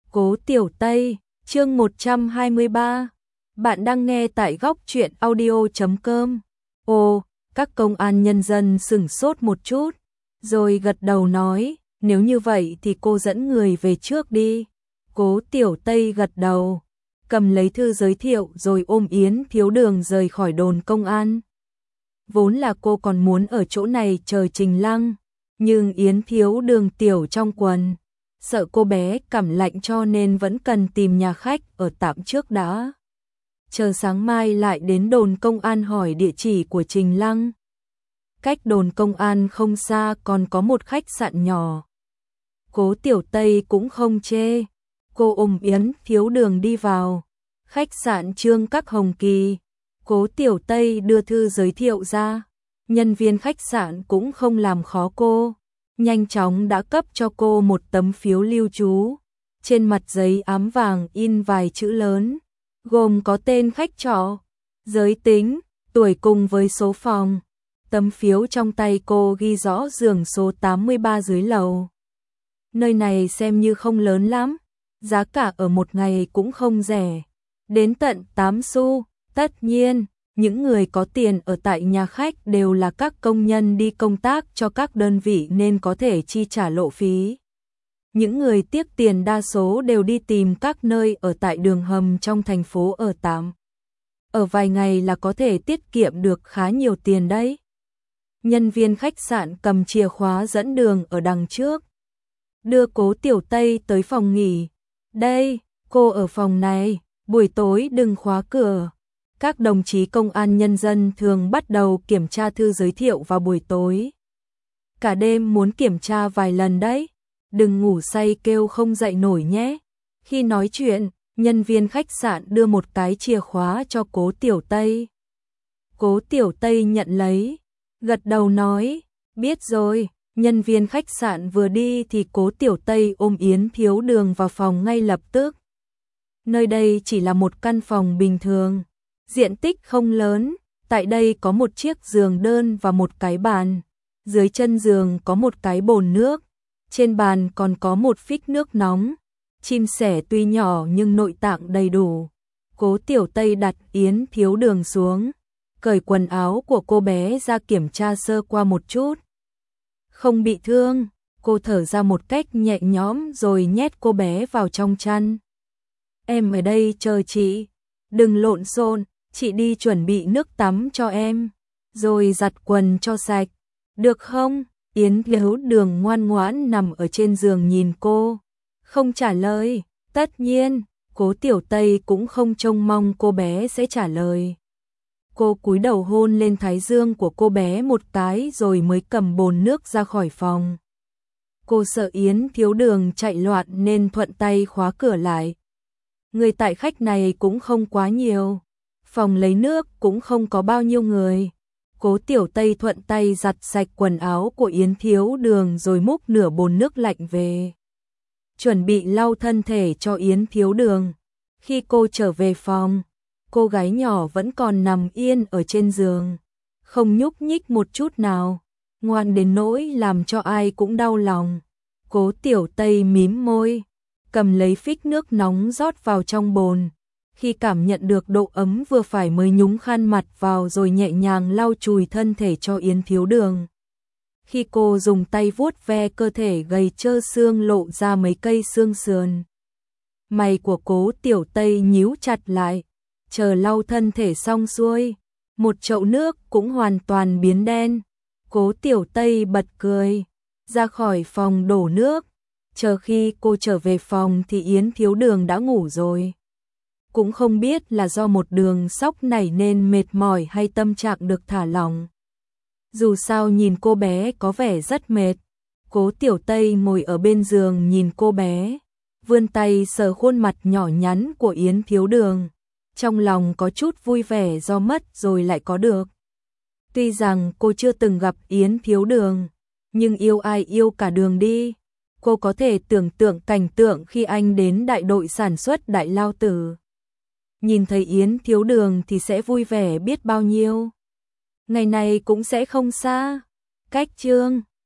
Cố Tiểu Tây, chương 123. Bạn đang nghe tại góc truyện audio.com. Ồ, các công an nhân dân sửng sốt một chút, rồi gật đầu nói, nếu như vậy thì cô dẫn người về trước đi. Cố Tiểu Tây gật đầu, cầm lấy thư giới thiệu rồi ôm Yến Thiếu Đường rời khỏi đồn công an. Vốn là cô còn muốn ở chỗ này chờ Trình Lăng, nhưng Yến Thiếu Đường tiểu trong quần, sợ cô bé cảm lạnh cho nên vẫn cần tìm nhà khách ở tạm trước đã. Chờ sáng mai lại đến đồn công an hỏi địa chỉ của Trình Lăng. Cách đồn công an không xa còn có một khách sạn nhỏ. Cố Tiểu Tây cũng không chê, cô ôm Yến Thiếu Đường đi vào. Khách sạn Trương Các Hồng Kỳ. Cố Tiểu Tây đưa thư giới thiệu ra, nhân viên khách sạn cũng không làm khó cô, nhanh chóng đã cấp cho cô một tấm phiếu lưu trú. Trên mặt giấy ám vàng in vài chữ lớn, gồm có tên khách trọ, giới tính, tuổi cùng với số phòng. Tấm phiếu trong tay cô ghi rõ giường số 83 dưới lầu. Nơi này xem như không lớn lắm, giá cả ở một ngày cũng không rẻ, đến tận 8 xu. Tất nhiên, những người có tiền ở tại nhà khách đều là các công nhân đi công tác cho các đơn vị nên có thể chi trả lộ phí. Những người tiếc tiền đa số đều đi tìm các nơi ở tại đường hầm trong thành phố ở tạm. Ở vài ngày là có thể tiết kiệm được khá nhiều tiền đấy. Nhân viên khách sạn cầm chìa khóa dẫn đường ở đằng trước, đưa Cố Tiểu Tây tới phòng nghỉ. Đây, cô ở phòng này, buổi tối đừng khóa cửa. Các đồng chí công an nhân dân thường bắt đầu kiểm tra thư giới thiệu vào buổi tối. Cả đêm muốn kiểm tra vài lần đấy, đừng ngủ say kêu không dậy nổi nhé. Khi nói chuyện, nhân viên khách sạn đưa một cái chìa khóa cho Cố Tiểu Tây. Cố Tiểu Tây nhận lấy, gật đầu nói, biết rồi. Nhân viên khách sạn vừa đi thì Cố Tiểu Tây ôm Yến Thiếu Đường vào phòng ngay lập tức. Nơi đây chỉ là một căn phòng bình thường, diện tích không lớn, tại đây có một chiếc giường đơn và một cái bàn. Dưới chân giường có một cái bồn nước, trên bàn còn có một phích nước nóng. Chim sẻ tuy nhỏ nhưng nội tạng đầy đủ. Cố Tiểu Tây đặt Yến Thiếu Đường xuống, cởi quần áo của cô bé ra kiểm tra sơ qua một chút. Không bị thương, cô thở ra một cách nhẹ nhõm rồi nhét cô bé vào trong chăn. Em ở đây chờ chị, đừng lộn xộn, chị đi chuẩn bị nước tắm cho em, rồi giặt quần cho sạch, được không? Yến Thiếu Đường ngoan ngoãn nằm ở trên giường nhìn cô, không trả lời. Tất nhiên, Cố Tiểu Tây cũng không trông mong cô bé sẽ trả lời. Cô cúi đầu hôn lên thái dương của cô bé một cái rồi mới cầm bồn nước ra khỏi phòng. Cô sợ Yến Thiếu Đường chạy loạn nên thuận tay khóa cửa lại. Người tại khách này cũng không quá nhiều, phòng lấy nước cũng không có bao nhiêu người. Cố Tiểu Tây thuận tay giặt sạch quần áo của Yến Thiếu Đường rồi múc nửa bồn nước lạnh về, chuẩn bị lau thân thể cho Yến Thiếu Đường. Khi cô trở về phòng, cô gái nhỏ vẫn còn nằm yên ở trên giường, không nhúc nhích một chút nào, ngoan đến nỗi làm cho ai cũng đau lòng. Cố Tiểu Tây mím môi, cầm lấy phích nước nóng rót vào trong bồn. Khi cảm nhận được độ ấm vừa phải mới nhúng khăn mặt vào rồi nhẹ nhàng lau chùi thân thể cho Yến Thiếu Đường. Khi cô dùng tay vuốt ve cơ thể gầy trơ xương lộ ra mấy cây xương sườn, mày của Cố Tiểu Tây nhíu chặt lại. Chờ lau thân thể xong xuôi, một chậu nước cũng hoàn toàn biến đen. Cố Tiểu Tây bật cười, ra khỏi phòng đổ nước. Chờ khi cô trở về phòng thì Yến Thiếu Đường đã ngủ rồi. Cũng không biết là do một đường sốc nảy nên mệt mỏi hay tâm trạng được thả lỏng. Dù sao nhìn cô bé có vẻ rất mệt. Cố Tiểu Tây ngồi ở bên giường nhìn cô bé, vươn tay sờ khuôn mặt nhỏ nhắn của Yến Thiếu Đường. Trong lòng có chút vui vẻ do mất rồi lại có được. Tuy rằng cô chưa từng gặp Yến Thiếu Đường, nhưng yêu ai yêu cả đường đi. Cô có thể tưởng tượng cảnh tượng khi anh đến đại đội sản xuất Đại Lao Tử, nhìn thấy Yến Thiếu Đường thì sẽ vui vẻ biết bao nhiêu. Ngày này cũng sẽ không xa. Cách Trương